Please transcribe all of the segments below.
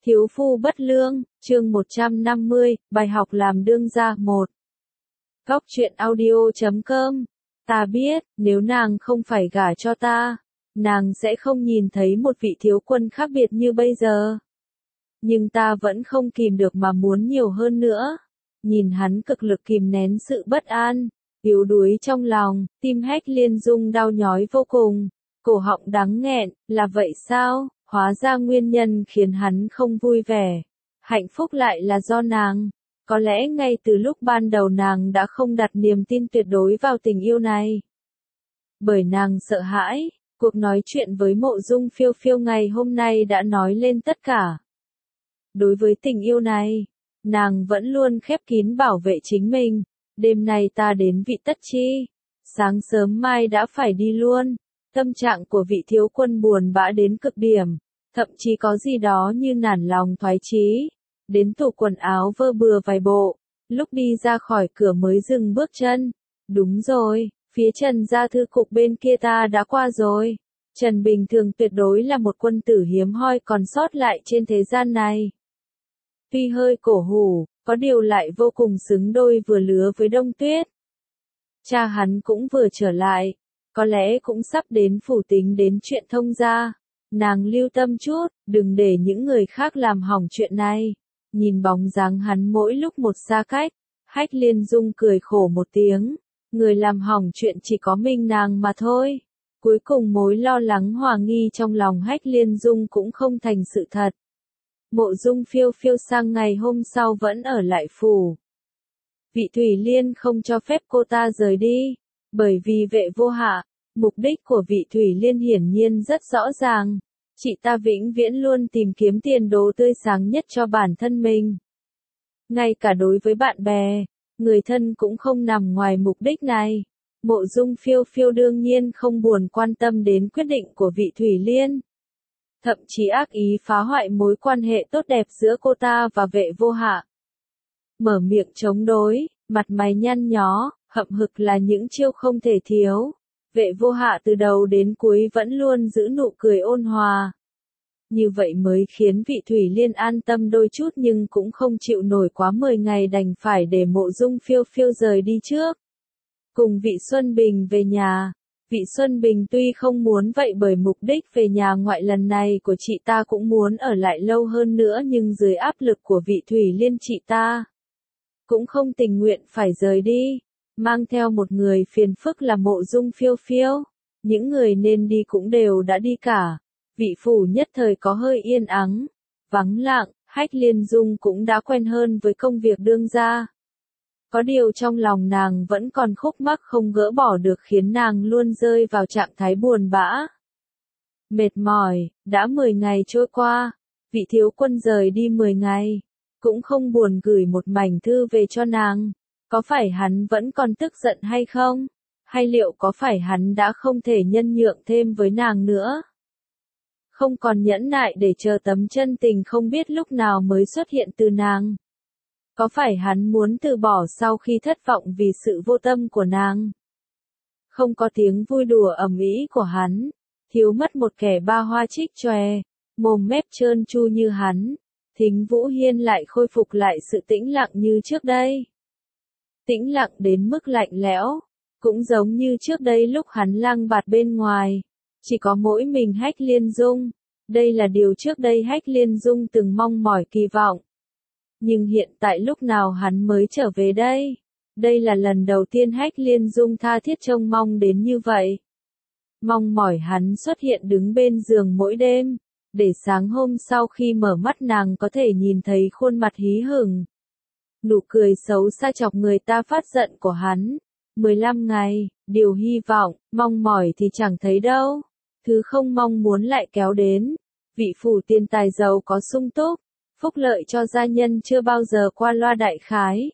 Thiếu phu bất lương, chương 150, bài học làm đương gia 1. Góc truyện audio.com. Ta biết, nếu nàng không phải gả cho ta, nàng sẽ không nhìn thấy một vị thiếu quân khác biệt như bây giờ. Nhưng ta vẫn không kìm được mà muốn nhiều hơn nữa. Nhìn hắn cực lực kìm nén sự bất an, yếu đuối trong lòng, tim Hách Liên Dung đau nhói vô cùng, cổ họng đắng nghẹn, là vậy sao? Hóa ra nguyên nhân khiến hắn không vui vẻ. Hạnh phúc lại là do nàng. Có lẽ ngay từ lúc ban đầu nàng đã không đặt niềm tin tuyệt đối vào tình yêu này. Bởi nàng sợ hãi, cuộc nói chuyện với Mộ Dung Phiêu Phiêu ngày hôm nay đã nói lên tất cả. Đối với tình yêu này, nàng vẫn luôn khép kín bảo vệ chính mình. Đêm nay ta đến Vị Tất Chi, sáng sớm mai đã phải đi luôn. Tâm trạng của vị thiếu quân buồn bã đến cực điểm, thậm chí có gì đó như nản lòng thoái chí. Đến tủ quần áo vơ bừa vài bộ, lúc đi ra khỏi cửa mới dừng bước chân. Đúng rồi, phía Trần gia thư cục bên kia ta đã qua rồi. Trần Bình Thường tuyệt đối là một quân tử hiếm hoi còn sót lại trên thế gian này. Tuy hơi cổ hủ, có điều lại vô cùng xứng đôi vừa lứa với Đông Tuyết. Cha hắn cũng vừa trở lại, có lẽ cũng sắp đến phủ tính đến chuyện thông gia. Nàng lưu tâm chút, đừng để những người khác làm hỏng chuyện này. Nhìn bóng dáng hắn mỗi lúc một xa cách, Hách Liên Dung cười khổ một tiếng. Người làm hỏng chuyện chỉ có mình nàng mà thôi. Cuối cùng mối lo lắng hoài nghi trong lòng Hách Liên Dung cũng không thành sự thật. Mộ Dung Phiêu Phiêu sang ngày hôm sau vẫn ở lại phủ. Vị Thủy Liên không cho phép cô ta rời đi, bởi vì Vệ Vô Hạ. Mục đích của vị Thủy Liên hiển nhiên rất rõ ràng. Chị ta vĩnh viễn luôn tìm kiếm tiền đồ tươi sáng nhất cho bản thân mình. Ngay cả đối với bạn bè, người thân cũng không nằm ngoài mục đích này. Mộ Dung Phiêu Phiêu đương nhiên không buồn quan tâm đến quyết định của vị Thủy Liên. Thậm chí ác ý phá hoại mối quan hệ tốt đẹp giữa cô ta và Vệ Vô Hạ. Mở miệng chống đối, mặt mày nhăn nhó, hậm hực là những chiêu không thể thiếu. Vệ Vô Hạ từ đầu đến cuối vẫn luôn giữ nụ cười ôn hòa. Như vậy mới khiến vị Thủy Liên an tâm đôi chút nhưng cũng không chịu nổi quá 10 ngày đành phải để Mộ Dung Phiêu Phiêu rời đi trước. Cùng vị Xuân Bình về nhà. Vị Xuân Bình tuy không muốn vậy bởi mục đích về nhà ngoại lần này của chị ta cũng muốn ở lại lâu hơn nữa nhưng dưới áp lực của vị Thủy Liên chị ta cũng không tình nguyện phải rời đi. Mang theo một người phiền phức là Mộ Dung Phiêu Phiêu. Những người nên đi cũng đều đã đi cả. Vị phủ nhất thời có hơi yên ắng, vắng lặng, Hách Liên Dung cũng đã quen hơn với công việc đương gia. Có điều trong lòng nàng vẫn còn khúc mắc không gỡ bỏ được khiến nàng luôn rơi vào trạng thái buồn bã. Mệt mỏi, đã 10 ngày trôi qua, vị thiếu quân rời đi 10 ngày, cũng không buồn gửi một mảnh thư về cho nàng. Có phải hắn vẫn còn tức giận hay không? Hay liệu có phải hắn đã không thể nhân nhượng thêm với nàng nữa? Không còn nhẫn nại để chờ tấm chân tình không biết lúc nào mới xuất hiện từ nàng. Có phải hắn muốn từ bỏ sau khi thất vọng vì sự vô tâm của nàng? Không có tiếng vui đùa ầm ĩ của hắn, thiếu mất một kẻ ba hoa trích chòe, mồm mép trơn tru như hắn. Thính Vũ Hiên lại khôi phục lại sự tĩnh lặng như trước đây. Tĩnh lặng đến mức lạnh lẽo, cũng giống như trước đây lúc hắn lang bạt bên ngoài. Chỉ có mỗi mình Hách Liên Dung. Đây là điều trước đây Hách Liên Dung từng mong mỏi kỳ vọng. Nhưng hiện tại lúc nào hắn mới trở về đây? Đây là lần đầu tiên Hách Liên Dung tha thiết trông mong đến như vậy. Mong mỏi hắn xuất hiện đứng bên giường mỗi đêm, để sáng hôm sau khi mở mắt nàng có thể nhìn thấy khuôn mặt hí hửng. Nụ cười xấu xa chọc người ta phát giận của hắn. 15 ngày, điều hy vọng, mong mỏi thì chẳng thấy đâu. Thứ không mong muốn lại kéo đến. Vị phủ tiền tài giàu có sung túc, phúc lợi cho gia nhân chưa bao giờ qua loa đại khái.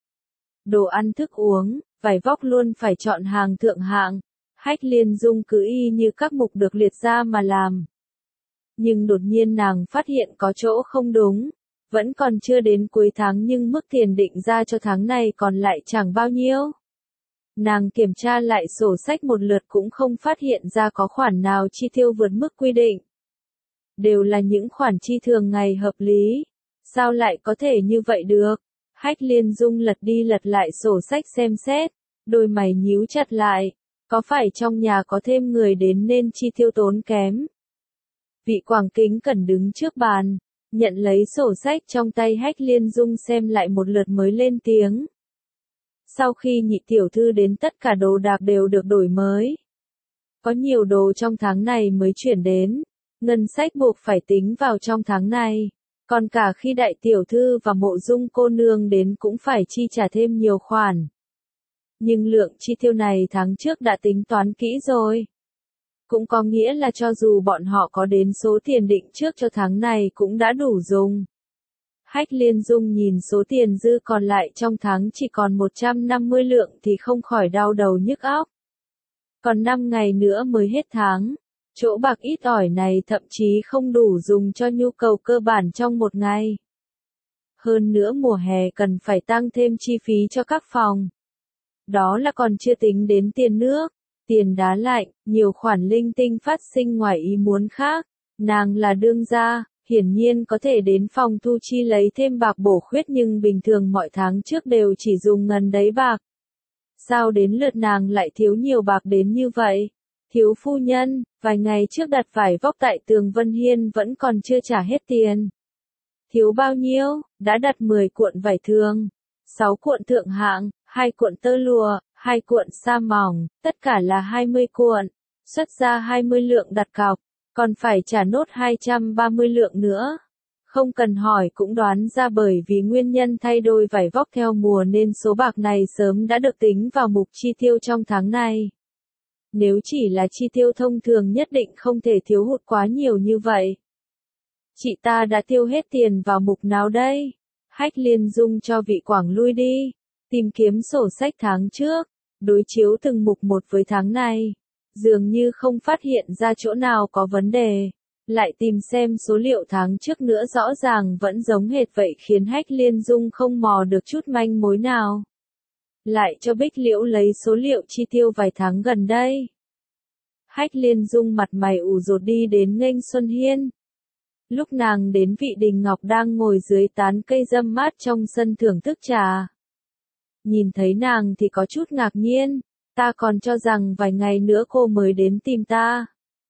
Đồ ăn thức uống, vải vóc luôn phải chọn hàng thượng hạng. Hách Liên Dung cứ y như các mục được liệt ra mà làm. Nhưng đột nhiên nàng phát hiện có chỗ không đúng. Vẫn còn chưa đến cuối tháng nhưng mức tiền định ra cho tháng này còn lại chẳng bao nhiêu. Nàng kiểm tra lại sổ sách một lượt cũng không phát hiện ra có khoản nào chi tiêu vượt mức quy định. đều là những khoản chi thường ngày hợp lý. Sao lại có thể như vậy được? Hách Liên Dung lật đi lật lại sổ sách xem xét, đôi mày nhíu chặt lại. Có phải trong nhà có thêm người đến nên chi tiêu tốn kém? Vị Quảng kính cẩn đứng trước bàn, nhận lấy sổ sách trong tay Hách Liên Dung xem lại một lượt mới lên tiếng. Sau khi nhị tiểu thư đến tất cả đồ đạc đều được đổi mới. Có nhiều đồ trong tháng này mới chuyển đến, ngân sách buộc phải tính vào trong tháng này. Còn cả khi đại tiểu thư và Mộ Dung cô nương đến cũng phải chi trả thêm nhiều khoản. Nhưng lượng chi tiêu này tháng trước đã tính toán kỹ rồi. Cũng có nghĩa là cho dù bọn họ có đến số tiền định trước cho tháng này cũng đã đủ dùng. Hách Liên Dung nhìn số tiền dư còn lại trong tháng chỉ còn 150 lượng thì không khỏi đau đầu nhức óc. Còn 5 ngày nữa mới hết tháng. Chỗ bạc ít ỏi này thậm chí không đủ dùng cho nhu cầu cơ bản trong một ngày. Hơn nữa mùa hè cần phải tăng thêm chi phí cho các phòng. Đó là còn chưa tính đến tiền nước, tiền đá lạnh, nhiều khoản linh tinh phát sinh ngoài ý muốn khác. Nàng là đương gia, hiển nhiên có thể đến phòng thu chi lấy thêm bạc bổ khuyết nhưng bình thường mọi tháng trước đều chỉ dùng ngần đấy bạc. Sao đến lượt nàng lại thiếu nhiều bạc đến như vậy? Thiếu phu nhân, vài ngày trước đặt vải vóc tại tường Vân Hiên vẫn còn chưa trả hết tiền. Thiếu bao nhiêu? Đã đặt 10 cuộn vải thường, 6 cuộn thượng hạng, 2 cuộn tơ lụa, 2 cuộn sa mỏng, tất cả là 20 cuộn. Xuất ra 20 lượng đặt cọc, còn phải trả nốt 230 lượng nữa. Không cần hỏi cũng đoán ra bởi vì nguyên nhân thay đổi vải vóc theo mùa nên số bạc này sớm đã được tính vào mục chi tiêu trong tháng này. Nếu chỉ là chi tiêu thông thường nhất định không thể thiếu hụt quá nhiều như vậy. Chị ta đã tiêu hết tiền vào mục nào đây? Hách Liên Dung cho vị Quảng lui đi, tìm kiếm sổ sách tháng trước, đối chiếu từng mục một với tháng này. Dường như không phát hiện ra chỗ nào có vấn đề. Lại tìm xem số liệu tháng trước nữa rõ ràng vẫn giống hệt vậy khiến Hách Liên Dung không mò được chút manh mối nào. Lại cho Bích Liễu lấy số liệu chi tiêu vài tháng gần đây. Hách Liên Dung mặt mày ủ rột đi đến nghênh Xuân Hiên. Lúc nàng đến Vị Đình Ngọc đang ngồi dưới tán cây râm mát trong sân thưởng thức trà. Nhìn thấy nàng thì có chút ngạc nhiên, ta còn cho rằng vài ngày nữa cô mới đến tìm ta.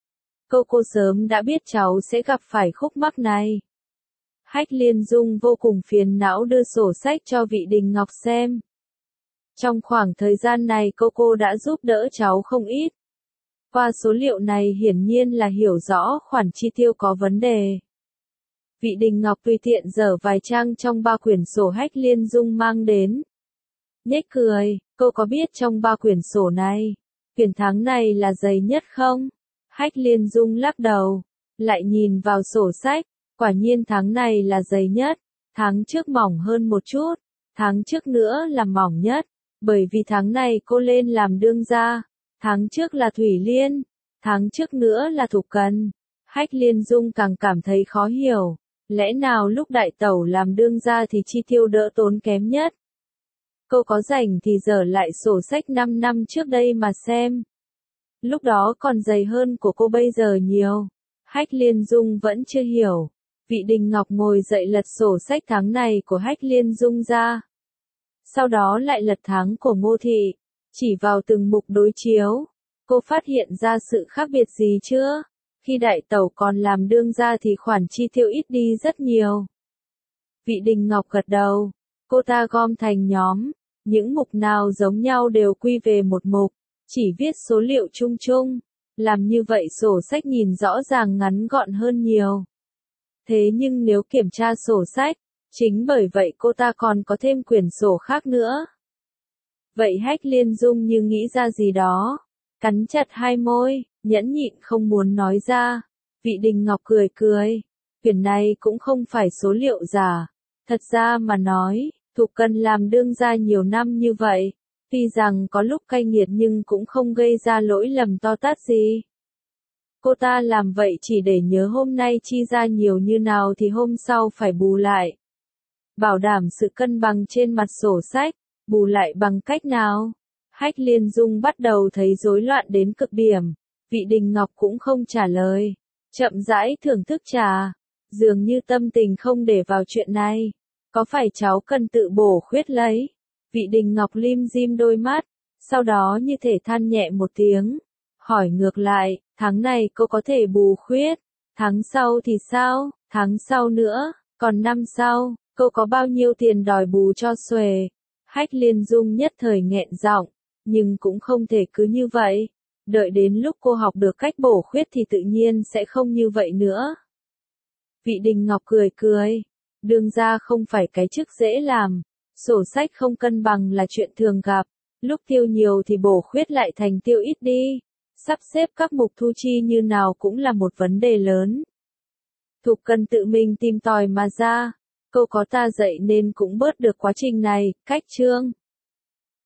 Cô sớm đã biết cháu sẽ gặp phải khúc mắc này. Hách Liên Dung vô cùng phiền não đưa sổ sách cho Vị Đình Ngọc xem. Trong khoảng thời gian này cô đã giúp đỡ cháu không ít. Qua số liệu này hiển nhiên là hiểu rõ khoản chi tiêu có vấn đề. Vị Đình Ngọc tùy tiện dở vài trang trong ba quyển sổ Hách Liên Dung mang đến. Nhếch cười, cô có biết trong ba quyển sổ này, quyển tháng này là dày nhất không? Hách Liên Dung lắc đầu, lại nhìn vào sổ sách, quả nhiên tháng này là dày nhất, tháng trước mỏng hơn một chút, tháng trước nữa là mỏng nhất, bởi vì tháng này cô lên làm đương gia, tháng trước là Thủy Liên, tháng trước nữa là Thục Cần. Hách Liên Dung càng cảm thấy khó hiểu, lẽ nào lúc đại tẩu làm đương gia thì chi tiêu đỡ tốn kém nhất? Cô có rảnh thì dở lại sổ sách 5 năm trước đây mà xem. Lúc đó còn dày hơn của cô bây giờ nhiều. Hách Liên Dung vẫn chưa hiểu. Vị Đình Ngọc ngồi dậy lật sổ sách tháng này của Hách Liên Dung ra. Sau đó lại lật tháng của Ngô Thị. Chỉ vào từng mục đối chiếu. Cô phát hiện ra sự khác biệt gì chưa? Khi đại tẩu còn làm đương gia thì khoản chi tiêu ít đi rất nhiều. Vị Đình Ngọc gật đầu. Cô ta gom thành nhóm. Những mục nào giống nhau đều quy về một mục. Chỉ viết số liệu chung chung. Làm như vậy sổ sách nhìn rõ ràng ngắn gọn hơn nhiều. Thế nhưng nếu kiểm tra sổ sách, chính bởi vậy cô ta còn có thêm quyển sổ khác nữa. Vậy Hách Liên Dung như nghĩ ra gì đó. Cắn chặt hai môi, nhẫn nhịn không muốn nói ra. Vị Đình Ngọc cười cười. Quyển này cũng không phải số liệu giả. Thật ra mà nói, Thục Cần làm đương gia nhiều năm như vậy. Tuy rằng có lúc cay nghiệt nhưng cũng không gây ra lỗi lầm to tát gì. Cô ta làm vậy chỉ để nhớ hôm nay chi ra nhiều như nào thì hôm sau phải bù lại. Bảo đảm sự cân bằng trên mặt sổ sách, bù lại bằng cách nào? Hách Liên Dung bắt đầu thấy rối loạn đến cực điểm. Vị Đình Ngọc cũng không trả lời. chậm rãi thưởng thức trà, dường như tâm tình không để vào chuyện này. Có phải cháu cần tự bổ khuyết lấy? Vị Đình Ngọc lim dim đôi mắt, sau đó như thể than nhẹ một tiếng, hỏi ngược lại, tháng này cô có thể bù khuyết, tháng sau thì sao, tháng sau nữa, còn năm sau, cô có bao nhiêu tiền đòi bù cho xuề? Hách Liên Dung nhất thời nghẹn giọng, nhưng cũng không thể cứ như vậy. Đợi đến lúc cô học được cách bổ khuyết thì tự nhiên sẽ không như vậy nữa. Vị Đình Ngọc cười cười, đương ra không phải cái chức dễ làm, sổ sách không cân bằng là chuyện thường gặp, lúc tiêu nhiều thì bổ khuyết lại thành tiêu ít đi, sắp xếp các mục thu chi như nào cũng là một vấn đề lớn. Thục cần tự mình tìm tòi mà ra, cô có ta dạy nên cũng bớt được quá trình này, cách chương.